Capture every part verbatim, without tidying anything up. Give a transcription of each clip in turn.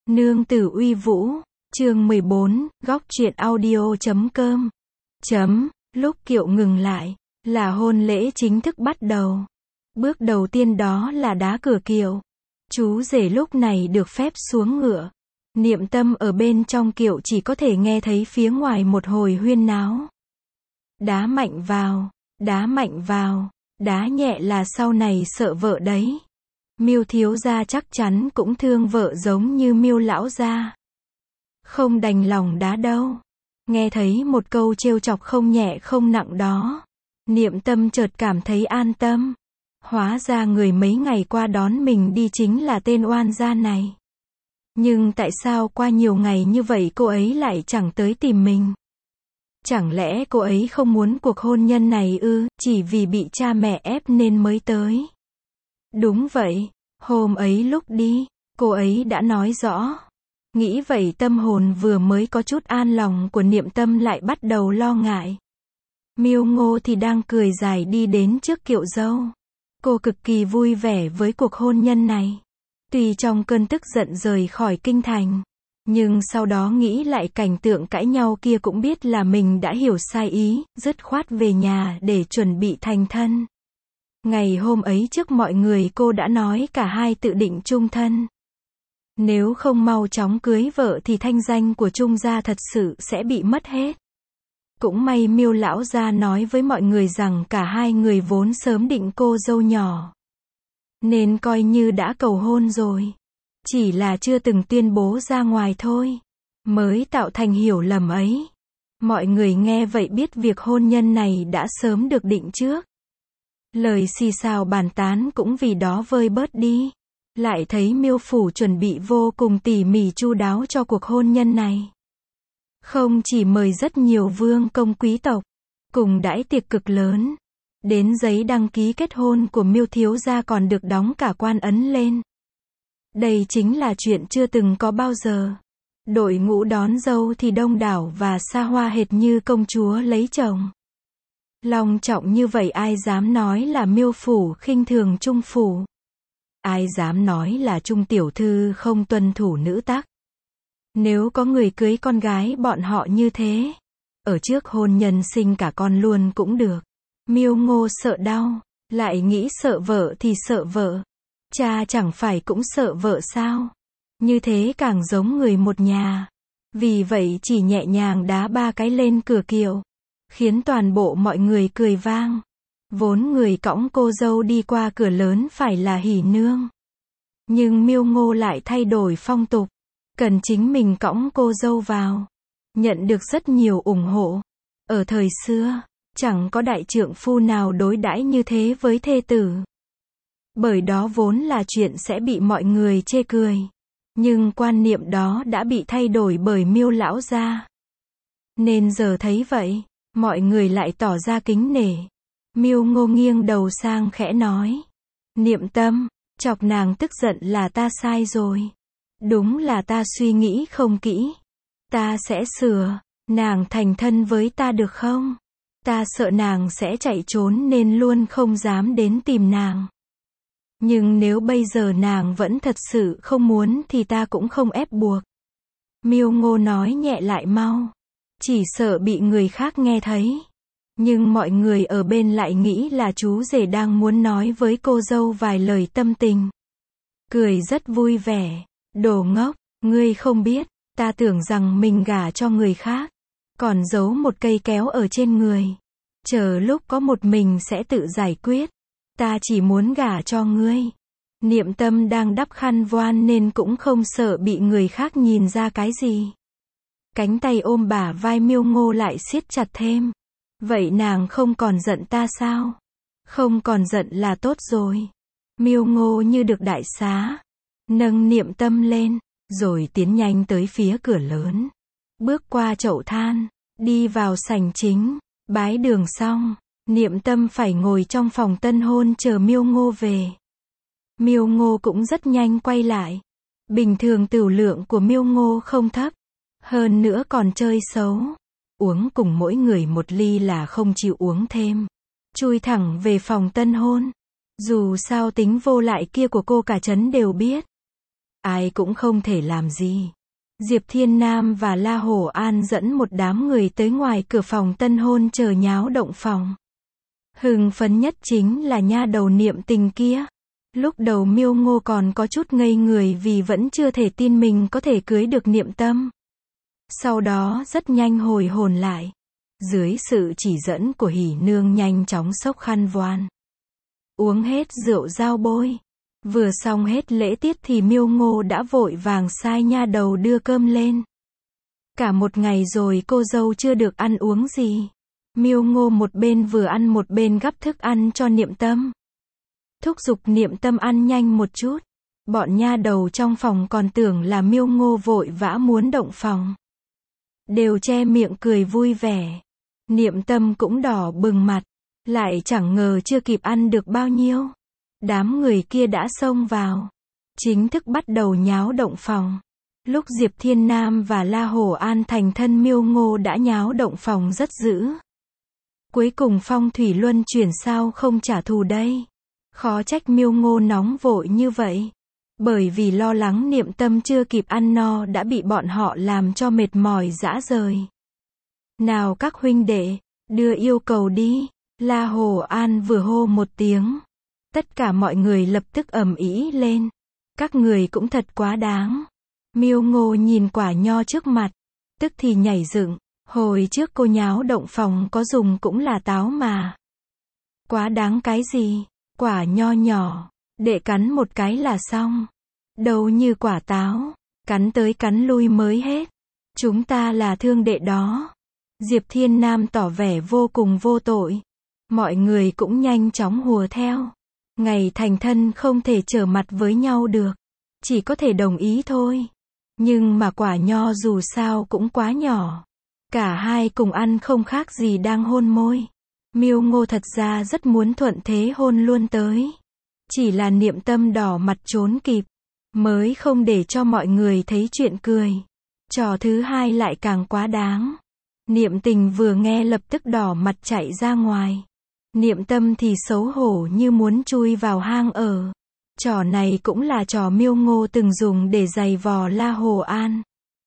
Nương tử uy vũ, chương mười bốn, góc truyện audio chấm com. Chấm, lúc kiệu ngừng lại, là hôn lễ chính thức bắt đầu. Bước đầu tiên đó là đá cửa kiệu. Chú rể lúc này được phép xuống ngựa. Niệm Tâm ở bên trong kiệu chỉ có thể nghe thấy phía ngoài một hồi huyên náo. Đá mạnh vào, đá mạnh vào, đá nhẹ là sau này sợ vợ đấy. Miêu thiếu gia chắc chắn cũng thương vợ giống như Miêu lão gia. Không đành lòng đá đâu. Nghe thấy một câu trêu chọc không nhẹ không nặng đó, Niệm Tâm chợt cảm thấy an tâm. Hóa ra người mấy ngày qua đón mình đi chính là tên oan gia này. Nhưng tại sao qua nhiều ngày như vậy cô ấy lại chẳng tới tìm mình? Chẳng lẽ cô ấy không muốn cuộc hôn nhân này ư, chỉ vì bị cha mẹ ép nên mới tới? Đúng vậy, hôm ấy lúc đi, cô ấy đã nói rõ. Nghĩ vậy tâm hồn vừa mới có chút an lòng của Niệm Tâm lại bắt đầu lo ngại. Miêu Ngô thì đang cười dài đi đến trước kiệu dâu. Cô cực kỳ vui vẻ với cuộc hôn nhân này. Tuy trong cơn tức giận rời khỏi kinh thành, nhưng sau đó nghĩ lại cảnh tượng cãi nhau kia cũng biết là mình đã hiểu sai ý, dứt khoát về nhà để chuẩn bị thành thân. Ngày hôm ấy trước mọi người cô đã nói cả hai tự định chung thân. Nếu không mau chóng cưới vợ thì thanh danh của Trung gia thật sự sẽ bị mất hết. Cũng may Miêu lão gia nói với mọi người rằng cả hai người vốn sớm định cô dâu nhỏ, nên coi như đã cầu hôn rồi. Chỉ là chưa từng tuyên bố ra ngoài thôi, mới tạo thành hiểu lầm ấy. Mọi người nghe vậy biết việc hôn nhân này đã sớm được định trước. Lời xì xào bàn tán cũng vì đó vơi bớt đi. Lại thấy Miêu phủ chuẩn bị vô cùng tỉ mỉ chu đáo cho cuộc hôn nhân này. Không chỉ mời rất nhiều vương công quý tộc, cùng đãi tiệc cực lớn. Đến giấy đăng ký kết hôn của Miêu thiếu gia còn được đóng cả quan ấn lên. Đây chính là chuyện chưa từng có bao giờ. Đội ngũ đón dâu thì đông đảo và xa hoa hệt như công chúa lấy chồng. Long trọng như vậy ai dám nói là Miêu phủ khinh thường Trung phủ? Ai dám nói là Trung tiểu thư không tuân thủ nữ tắc? Nếu có người cưới con gái bọn họ như thế, ở trước hôn nhân sinh cả con luôn cũng được. Miêu Ngô sợ đau, lại nghĩ sợ vợ thì sợ vợ. Cha chẳng phải cũng sợ vợ sao? Như thế càng giống người một nhà. Vì vậy chỉ nhẹ nhàng đá ba cái lên cửa kiệu, khiến toàn bộ mọi người cười vang. Vốn người cõng cô dâu đi qua cửa lớn phải là Hỉ nương. Nhưng Miêu Ngô lại thay đổi phong tục, cần chính mình cõng cô dâu vào. Nhận được rất nhiều ủng hộ. Ở thời xưa, chẳng có đại trượng phu nào đối đãi như thế với thê tử. Bởi đó vốn là chuyện sẽ bị mọi người chê cười. Nhưng quan niệm đó đã bị thay đổi bởi Miêu lão gia. Nên giờ thấy vậy, mọi người lại tỏ ra kính nể. Miêu Ngô nghiêng đầu sang khẽ nói. Niệm Tâm, chọc nàng tức giận là ta sai rồi. Đúng là ta suy nghĩ không kỹ. Ta sẽ sửa, nàng thành thân với ta được không? Ta sợ nàng sẽ chạy trốn nên luôn không dám đến tìm nàng. Nhưng nếu bây giờ nàng vẫn thật sự không muốn thì ta cũng không ép buộc. Miêu Ngô nói nhẹ lại mau. Chỉ sợ bị người khác nghe thấy. Nhưng mọi người ở bên lại nghĩ là chú rể đang muốn nói với cô dâu vài lời tâm tình. Cười rất vui vẻ. Đồ ngốc, ngươi không biết, ta tưởng rằng mình gả cho người khác, còn giấu một cây kéo ở trên người. Chờ lúc có một mình sẽ tự giải quyết. Ta chỉ muốn gả cho ngươi. Niệm Tâm đang đắp khăn voan nên cũng không sợ bị người khác nhìn ra cái gì. Cánh tay ôm bả vai Miêu Ngô lại siết chặt thêm. Vậy nàng không còn giận ta sao? Không còn giận là tốt rồi. Miêu Ngô như được đại xá, nâng Niệm Tâm lên, rồi tiến nhanh tới phía cửa lớn. Bước qua chậu than, đi vào sảnh chính, bái đường xong, Niệm Tâm phải ngồi trong phòng tân hôn chờ Miêu Ngô về. Miêu Ngô cũng rất nhanh quay lại. Bình thường tửu lượng của Miêu Ngô không thấp, hơn nữa còn chơi xấu. Uống cùng mỗi người một ly là không chịu uống thêm. Chui thẳng về phòng tân hôn. Dù sao tính vô lại kia của cô cả trấn đều biết. ai cũng không thể làm gì. Diệp Thiên Nam và La Hổ An dẫn một đám người tới ngoài cửa phòng tân hôn chờ nháo động phòng. Hưng phấn nhất chính là nha đầu Niệm Tình kia. Lúc đầu Miêu Ngô còn có chút ngây người vì vẫn chưa thể tin mình có thể cưới được Niệm Tâm. Sau đó rất nhanh hồi hồn lại. Dưới sự chỉ dẫn của Hỉ Nương nhanh chóng xốc khăn voan. Uống hết rượu dao bôi. Vừa xong hết lễ tiết thì Miêu Ngô đã vội vàng sai nha đầu đưa cơm lên. Cả một ngày rồi cô dâu chưa được ăn uống gì. Miêu Ngô một bên vừa ăn một bên gắp thức ăn cho Niệm Tâm. Thúc giục Niệm Tâm ăn nhanh một chút. Bọn nha đầu trong phòng còn tưởng là Miêu Ngô vội vã muốn động phòng. Đều che miệng cười vui vẻ. Niệm Tâm cũng đỏ bừng mặt. Lại chẳng ngờ chưa kịp ăn được bao nhiêu. Đám người kia đã xông vào. Chính thức bắt đầu nháo động phòng. Lúc Diệp Thiên Nam và La Hổ An thành thân Miêu Ngô đã nháo động phòng rất dữ. Cuối cùng phong thủy luân chuyển sao không trả thù đây. Khó trách Miêu Ngô nóng vội như vậy. Bởi vì lo lắng Niệm Tâm chưa kịp ăn no đã bị bọn họ làm cho mệt mỏi rã rời. Nào các huynh đệ, đưa yêu cầu đi. La Hổ An vừa hô một tiếng. Tất cả mọi người lập tức ầm ĩ lên. Các người cũng thật quá đáng. Miêu Ngô nhìn quả nho trước mặt. Tức thì nhảy dựng. Hồi trước cô nháo động phòng có dùng cũng là táo mà. Quá đáng cái gì? Quả nho nhỏ. Đệ cắn một cái là xong. Đâu như quả táo. Cắn tới cắn lui mới hết. Chúng ta là thương đệ đó. Diệp Thiên Nam tỏ vẻ vô cùng vô tội. Mọi người cũng nhanh chóng hùa theo. Ngày thành thân không thể trở mặt với nhau được. Chỉ có thể đồng ý thôi. Nhưng mà quả nho dù sao cũng quá nhỏ. Cả hai cùng ăn không khác gì đang hôn môi. Miêu Ngô thật ra rất muốn thuận thế hôn luôn tới. Chỉ là Niệm Tâm đỏ mặt trốn kịp. Mới không để cho mọi người thấy chuyện cười. Trò thứ hai lại càng quá đáng. Niệm Tình vừa nghe lập tức đỏ mặt chạy ra ngoài. Niệm Tâm thì xấu hổ như muốn chui vào hang ở. Trò này cũng là trò Miêu Ngô từng dùng để giày vò La Hổ An.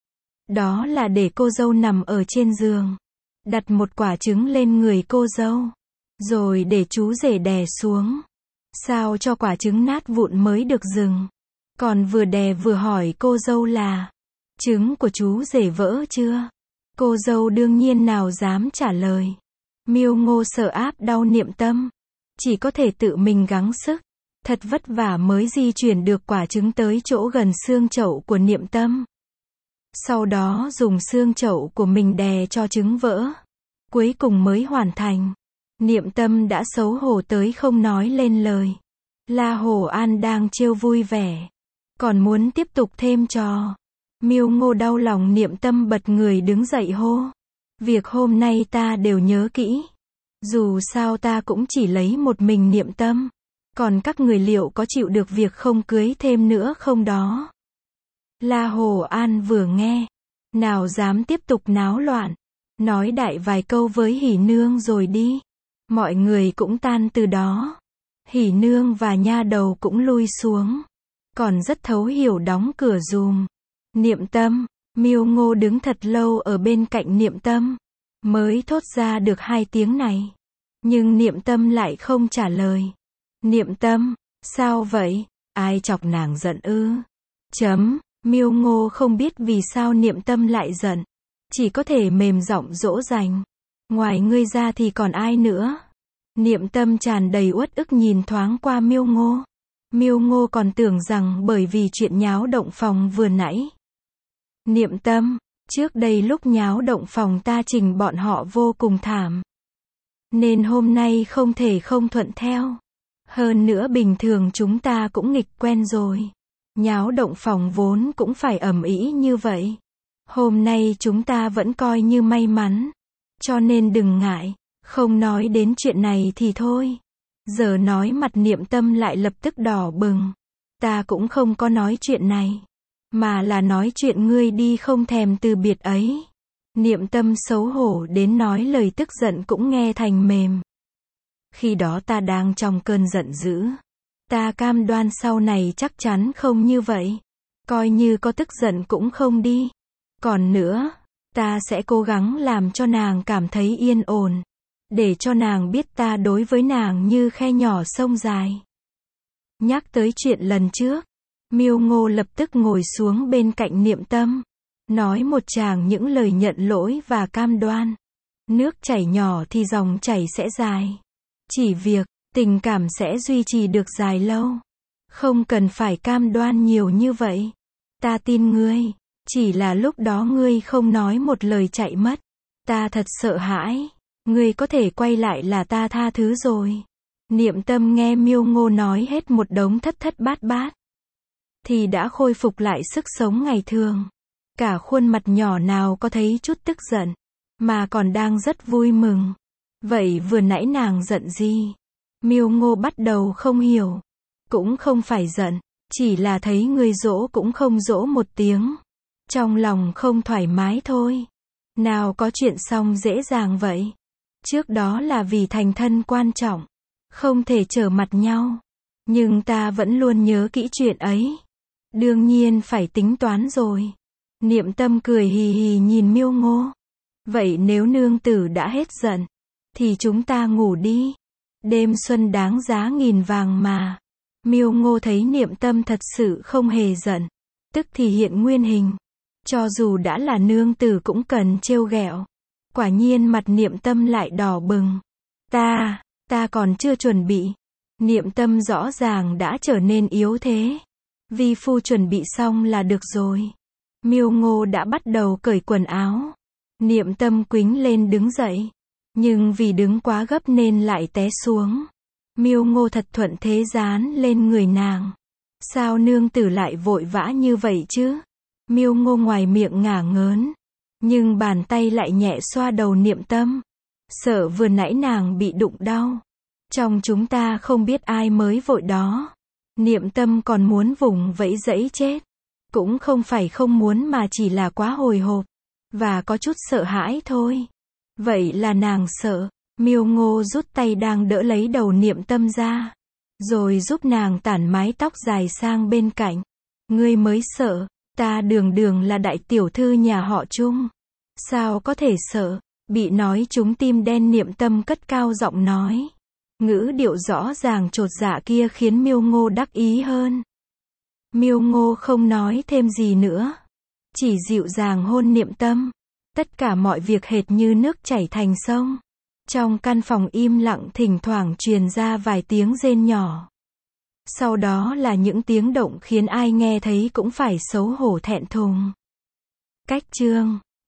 Đó là để cô dâu nằm ở trên giường. Đặt một quả trứng lên người cô dâu. Rồi để chú rể đè xuống. Sao cho quả trứng nát vụn mới được dừng. Còn vừa đè vừa hỏi cô dâu là trứng của chú rể vỡ chưa? Cô dâu đương nhiên nào dám trả lời. Miêu Ngô sợ áp đau Niệm Tâm. Chỉ có thể tự mình gắng sức. Thật vất vả mới di chuyển được quả trứng tới chỗ gần xương chậu của Niệm Tâm. Sau đó dùng xương chậu của mình đè cho trứng vỡ. Cuối cùng mới hoàn thành. Niệm Tâm đã xấu hổ tới không nói lên lời. La Hổ An đang trêu vui vẻ. Còn muốn tiếp tục thêm trò. Miêu Ngô đau lòng Niệm Tâm bật người đứng dậy hô. Việc hôm nay ta đều nhớ kỹ. Dù sao ta cũng chỉ lấy một mình Niệm Tâm. Còn các người liệu có chịu được việc không cưới thêm nữa không đó? La Hổ An vừa nghe. Nào dám tiếp tục náo loạn. Nói đại vài câu với Hỉ Nương rồi đi. Mọi người cũng tan từ đó. Hỉ Nương và nha đầu cũng lui xuống. Còn rất thấu hiểu đóng cửa dùm. Niệm Tâm. Miêu Ngô đứng thật lâu ở bên cạnh Niệm Tâm. Mới thốt ra được hai tiếng này. Nhưng Niệm Tâm lại không trả lời. Niệm Tâm, sao vậy? Ai chọc nàng giận ư? Chấm. Miêu Ngô không biết vì sao Niệm Tâm lại giận. Chỉ có thể mềm giọng dỗ dành. Ngoài ngươi ra thì còn ai nữa? Niệm Tâm tràn đầy uất ức nhìn thoáng qua Miêu Ngô. Miêu Ngô còn tưởng rằng bởi vì chuyện nháo động phòng vừa nãy. Niệm Tâm, trước đây lúc nháo động phòng ta trình bọn họ vô cùng thảm. Nên hôm nay không thể không thuận theo. Hơn nữa bình thường chúng ta cũng nghịch quen rồi. Nháo động phòng vốn cũng phải ầm ĩ như vậy. Hôm nay chúng ta vẫn coi như may mắn. Cho nên đừng ngại. Không nói đến chuyện này thì thôi. Giờ nói mặt Niệm Tâm lại lập tức đỏ bừng. Ta cũng không có nói chuyện này. Mà là nói chuyện ngươi đi không thèm từ biệt ấy. Niệm Tâm xấu hổ đến nói lời tức giận cũng nghe thành mềm. Khi đó ta đang trong cơn giận dữ. Ta cam đoan sau này chắc chắn không như vậy. Coi như có tức giận cũng không đi. Còn nữa, ta sẽ cố gắng làm cho nàng cảm thấy yên ổn. Để cho nàng biết ta đối với nàng như khe nhỏ sông dài. Nhắc tới chuyện lần trước, Miêu Ngô lập tức ngồi xuống bên cạnh Niệm Tâm. Nói một tràng những lời nhận lỗi và cam đoan. Nước chảy nhỏ thì dòng chảy sẽ dài. Chỉ việc, tình cảm sẽ duy trì được dài lâu. Không cần phải cam đoan nhiều như vậy. Ta tin ngươi. Chỉ là lúc đó ngươi không nói một lời chạy mất. Ta thật sợ hãi. Ngươi có thể quay lại là ta tha thứ rồi. Niệm Tâm nghe Miêu Ngô nói hết một đống thất thất bát bát. Thì đã khôi phục lại sức sống ngày thường. Cả khuôn mặt nhỏ nào có thấy chút tức giận. Mà còn đang rất vui mừng. Vậy vừa nãy nàng giận gì? Miêu Ngô bắt đầu không hiểu. Cũng không phải giận. Chỉ là thấy ngươi dỗ cũng không dỗ một tiếng. Trong lòng không thoải mái thôi. Nào có chuyện xong dễ dàng vậy. Trước đó là vì thành thân quan trọng. Không thể trở mặt nhau. Nhưng ta vẫn luôn nhớ kỹ chuyện ấy. Đương nhiên phải tính toán rồi. Niệm Tâm cười hì hì nhìn Miêu Ngô. Vậy nếu nương tử đã hết giận, thì chúng ta ngủ đi. Đêm xuân đáng giá nghìn vàng mà. Miêu Ngô thấy Niệm Tâm thật sự không hề giận. Tức thì hiện nguyên hình. Cho dù đã là nương tử cũng cần trêu ghẹo. Quả nhiên mặt Niệm Tâm lại đỏ bừng. Ta, ta còn chưa chuẩn bị. Niệm Tâm rõ ràng đã trở nên yếu thế. Vi phu chuẩn bị xong là được rồi. Miêu Ngô đã bắt đầu cởi quần áo. Niệm Tâm quĩnh lên đứng dậy. Nhưng vì đứng quá gấp nên lại té xuống. Miêu Ngô thật thuận thế dán lên người nàng. Sao nương tử lại vội vã như vậy chứ? Miêu Ngô ngoài miệng ngả ngớn. Nhưng bàn tay lại nhẹ xoa đầu Niệm Tâm. Sợ vừa nãy nàng bị đụng đau. Trong chúng ta không biết ai mới vội đó. Niệm Tâm còn muốn vùng vẫy dẫy chết. Cũng không phải không muốn mà chỉ là quá hồi hộp. Và có chút sợ hãi thôi. Vậy là nàng sợ. Miêu Ngô rút tay đang đỡ lấy đầu Niệm Tâm ra. Rồi giúp nàng tản mái tóc dài sang bên cạnh. Ngươi mới sợ. Ta đường đường là đại tiểu thư nhà họ Trung. Sao có thể sợ? Bị nói trúng tim đen Niệm Tâm cất cao giọng nói. Ngữ điệu rõ ràng chột dạ kia khiến Miêu Ngô đắc ý hơn. Miêu Ngô không nói thêm gì nữa. Chỉ dịu dàng hôn Niệm Tâm. Tất cả mọi việc hệt như nước chảy thành sông. Trong căn phòng im lặng thỉnh thoảng truyền ra vài tiếng rên nhỏ. Sau đó là những tiếng động khiến ai nghe thấy cũng phải xấu hổ thẹn thùng. Cách chương